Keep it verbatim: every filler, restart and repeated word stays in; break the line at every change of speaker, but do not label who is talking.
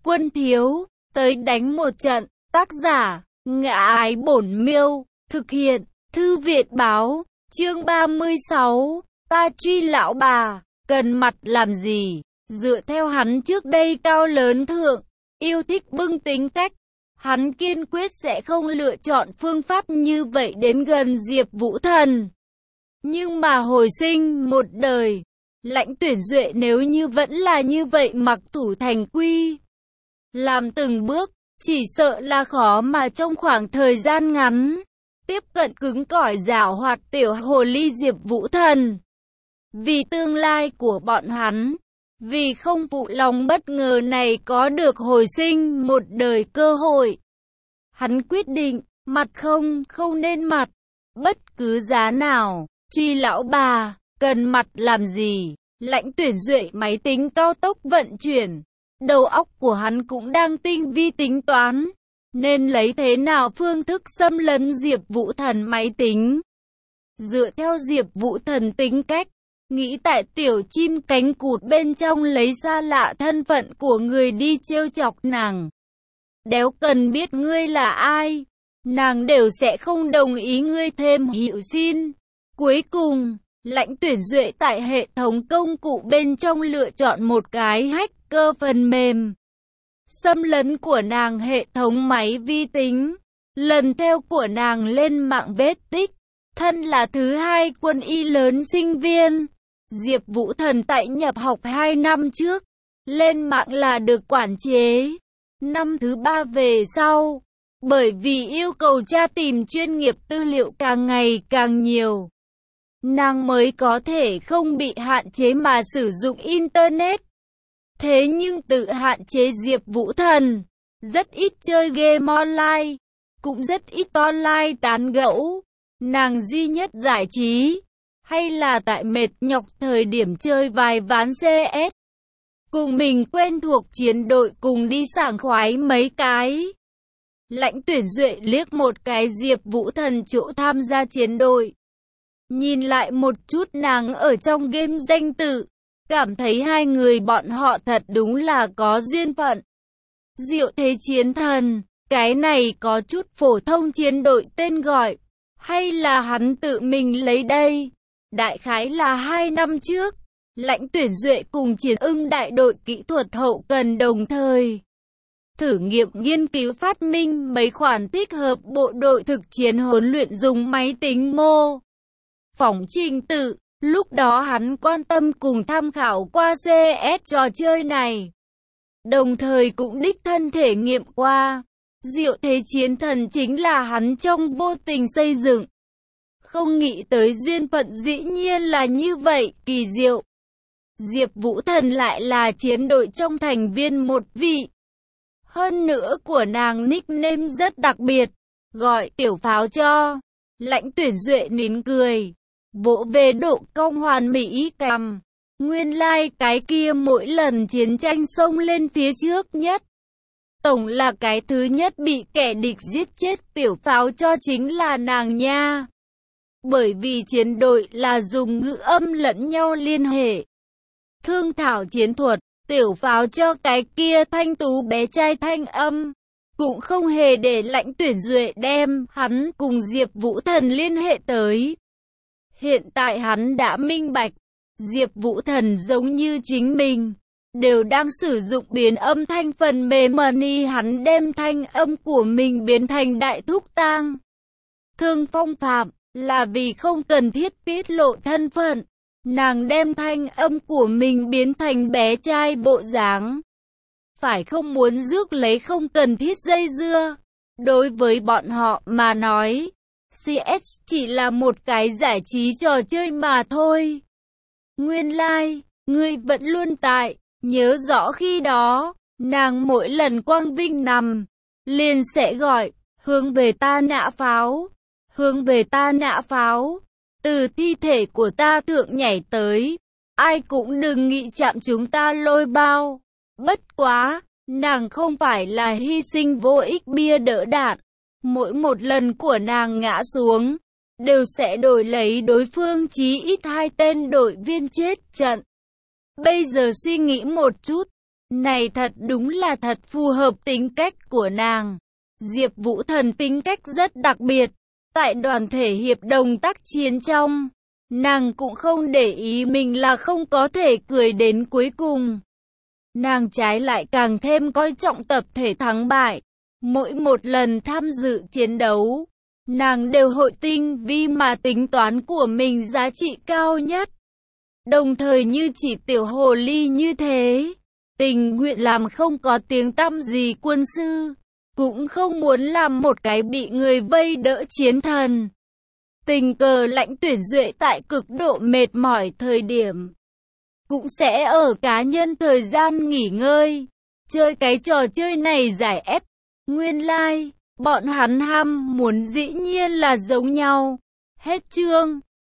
quân thiếu, tới đánh một trận. Tác giả, Ngã Ái Bổn Miêu, thực hiện, Thư viện Báo, chương ba mươi sáu, ta truy lão bà, cần mặt làm gì? Dựa theo hắn trước đây cao lớn thượng, yêu thích bưng tính cách, hắn kiên quyết sẽ không lựa chọn phương pháp như vậy đến gần Diệp Vũ Thần. Nhưng mà hồi sinh một đời, Lãnh Tuyển Duệ nếu như vẫn là như vậy mặc thủ thành quy, làm từng bước, chỉ sợ là khó mà trong khoảng thời gian ngắn tiếp cận cứng cỏi giảo hoạt tiểu hồ ly Diệp Vũ Thần. Vì tương lai của bọn hắn, vì không phụ lòng bất ngờ này có được hồi sinh một đời cơ hội, hắn quyết định, mặt không, không nên mặt, bất cứ giá nào, truy lão bà, cần mặt làm gì? Lãnh Tuyển Duệ máy tính cao tốc vận chuyển, đầu óc của hắn cũng đang tinh vi tính toán, nên lấy thế nào phương thức xâm lấn Diệp Vũ Thần máy tính. Dựa theo Diệp Vũ Thần tính cách, nghĩ tại tiểu chim cánh cụt bên trong lấy ra lạ thân phận của người đi trêu chọc nàng. Đéo cần biết ngươi là ai, nàng đều sẽ không đồng ý ngươi thêm hiệu xin. Cuối cùng, Lãnh Tuyển Duệ tại hệ thống công cụ bên trong lựa chọn một cái hacker phần mềm. Xâm lấn của nàng hệ thống máy vi tính, lần theo của nàng lên mạng vết tích. Thân là thứ hai quân y lớn sinh viên, Diệp Vũ Thần tại nhập học hai năm trước, lên mạng là được quản chế. Năm thứ ba về sau, bởi vì yêu cầu tra tìm chuyên nghiệp tư liệu càng ngày càng nhiều, nàng mới có thể không bị hạn chế mà sử dụng Internet. Thế nhưng tự hạn chế Diệp Vũ Thần, rất ít chơi game online, cũng rất ít online tán gẫu. Nàng duy nhất giải trí, hay là tại mệt nhọc thời điểm chơi vài ván xê ét. Cùng mình quen thuộc chiến đội cùng đi sảng khoái mấy cái. Lãnh Tuyển Duệ liếc một cái Diệp Vũ Thần chỗ tham gia chiến đội. Nhìn lại một chút nàng ở trong game danh tự, cảm thấy hai người bọn họ thật đúng là có duyên phận. Diệu Thế Chiến Thần, cái này có chút phổ thông chiến đội tên gọi, hay là hắn tự mình lấy đây? Đại khái là hai năm trước, Lãnh Tuyển Duệ cùng Chiến Ưng đại đội kỹ thuật hậu cần đồng thời thử nghiệm nghiên cứu phát minh mấy khoản tích hợp bộ đội thực chiến huấn luyện dùng máy tính mô phỏng trình tự. Lúc đó hắn quan tâm cùng tham khảo qua xê ét trò chơi này, đồng thời cũng đích thân thể nghiệm qua. Diệu Thế Chiến Thần chính là hắn trong vô tình xây dựng. Không nghĩ tới duyên phận dĩ nhiên là như vậy, kỳ diệu. Diệp Vũ Thần lại là chiến đội trong thành viên một vị. Hơn nữa của nàng nickname rất đặc biệt, gọi tiểu pháo cho. Lãnh Tuyển Duệ nín cười, vỗ về độ cong hoàn mỹ cằm. Nguyên lai like cái kia mỗi lần chiến tranh xông lên phía trước nhất, tổng là cái thứ nhất bị kẻ địch giết chết tiểu pháo cho chính là nàng nha. Bởi vì chiến đội là dùng ngữ âm lẫn nhau liên hệ, thương thảo chiến thuật, tiểu pháo cho cái kia thanh tú bé trai thanh âm, cũng không hề để Lãnh Tuyển Duệ đem hắn cùng Diệp Vũ Thần liên hệ tới. Hiện tại hắn đã minh bạch, Diệp Vũ Thần giống như chính mình, đều đang sử dụng biến âm thanh phần mềm Money. Hắn đem thanh âm của mình biến thành đại thúc tang Thương Phong Phạm, là vì không cần thiết tiết lộ thân phận. Nàng đem thanh âm của mình biến thành bé trai bộ dáng, phải không muốn rước lấy không cần thiết dây dưa. Đối với bọn họ mà nói, xê ét chỉ là một cái giải trí trò chơi mà thôi. Nguyên lai, like, ngươi vẫn luôn tại. Nhớ rõ khi đó, nàng mỗi lần quang vinh nằm, liền sẽ gọi, hướng về ta nã pháo, hướng về ta nã pháo, từ thi thể của ta thượng nhảy tới, ai cũng đừng nghĩ chạm chúng ta lôi bao. Bất quá, nàng không phải là hy sinh vô ích bia đỡ đạn, mỗi một lần của nàng ngã xuống, đều sẽ đổi lấy đối phương chí ít hai tên đội viên chết trận. Bây giờ suy nghĩ một chút, Này thật đúng là thật phù hợp tính cách của nàng. Diệp Vũ Thần tính cách rất đặc biệt. Tại đoàn thể hiệp đồng tác chiến trong, nàng cũng không để ý mình là không có thể cười đến cuối cùng. Nàng trái lại càng thêm coi trọng tập thể thắng bại. Mỗi một lần tham dự chiến đấu, nàng đều hội tinh vi mà tính toán của mình giá trị cao nhất. Đồng thời như chỉ tiểu hồ ly như thế, tình nguyện làm không có tiếng tăm gì quân sư, cũng không muốn làm một cái bị người vây đỡ chiến thần. Tình cờ Lãnh Tuyển Duệ tại cực độ mệt mỏi thời điểm, cũng sẽ ở cá nhân thời gian nghỉ ngơi, chơi cái trò chơi này giải ép. Nguyên lai, like, bọn hắn ham muốn dĩ nhiên là giống nhau. Hết chương.